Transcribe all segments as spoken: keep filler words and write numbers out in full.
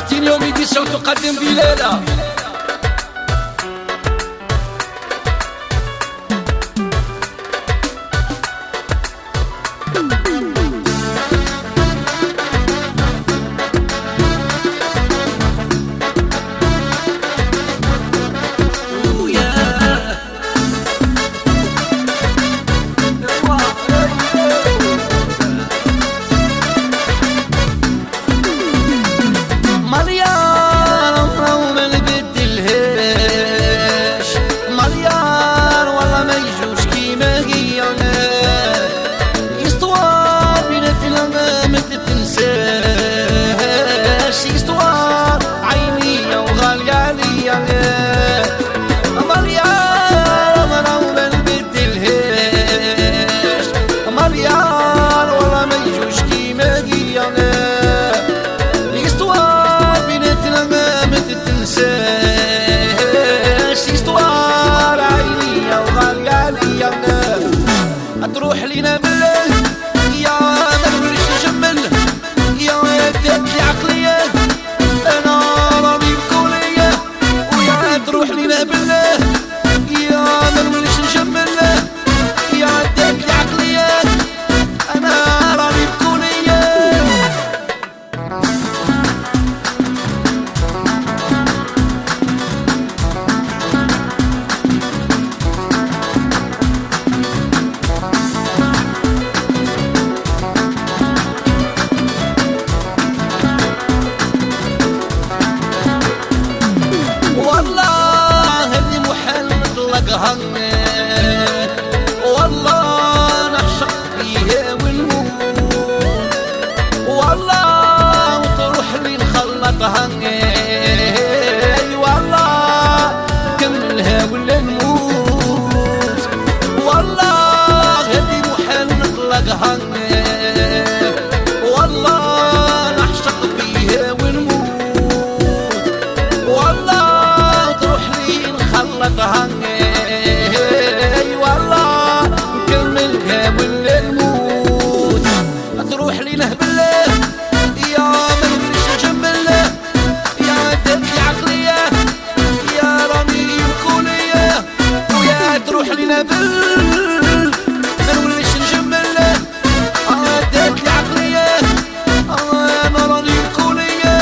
بلاتين يوم إديسيون تقدم بليلة. تروح لينا بالله يا ما نوليش نجمل يا دات لي عقلية أنا راني بكولية ويا تروح لينا بالله يا ما نوليش نجمل يا دات لي عقلية أنا راني بكولية. والله نعشق فيها ونموت والله وتروح لي نخلطها والله كملها ولا نموت والله هذي محال نطلقها والله نعشق فيها ونموت والله وتروح لي نخلطها تروح لينا بالله يا ما نوليش نجمل يا دات لي عقلية يا راني بكولية ويا تروح لينا بالله ما نوليش نجمل يا دات لي عقلية انا راني بكولية.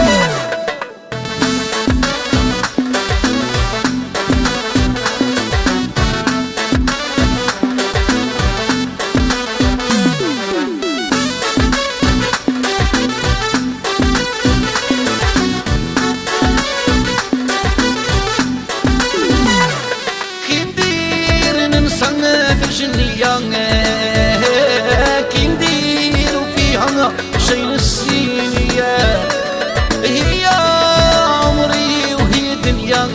كي نديرو فيها شي نسينية هي عمري وهي دنيا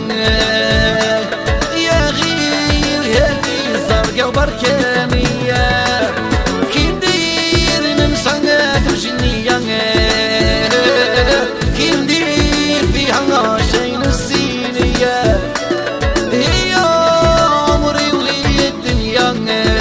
يا غير هذي زرقا وبركانية كي ندير ننسى ترجنية كي ندير فيها شي نسينية هي عمري وهي الدنيا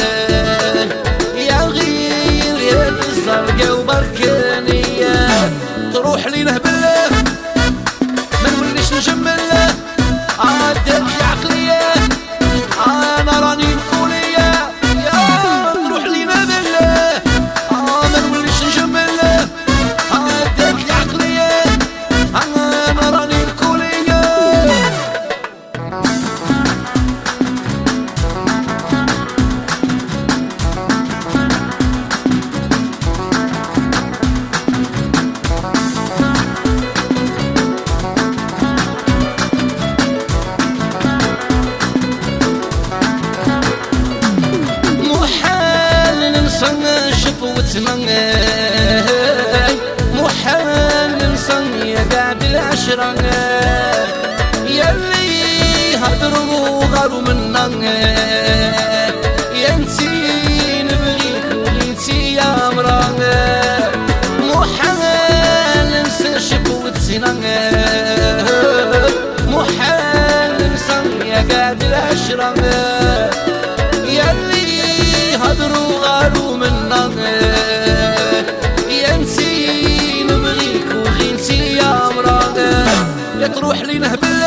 زرقا وبركانية تروح لينا بالله ما نوليش نجمل عادت لي عقلية أنا راني بكولية يا تروح لينا بالله ما نوليش نجمل عادت لي عقلية أنا راني بكولية. وتمنى محال ننسى يا قاعد العشرة ياللي هضروا غاروا منا يا انتي نبغيك وليتي يا مرا محال ننسى شكوتنا محال ننسى يا قاعد العشرة ياللي هضروا غاروا منا يا انتي نبغيك وغيرتي يا مرا يا تروح لي نهبل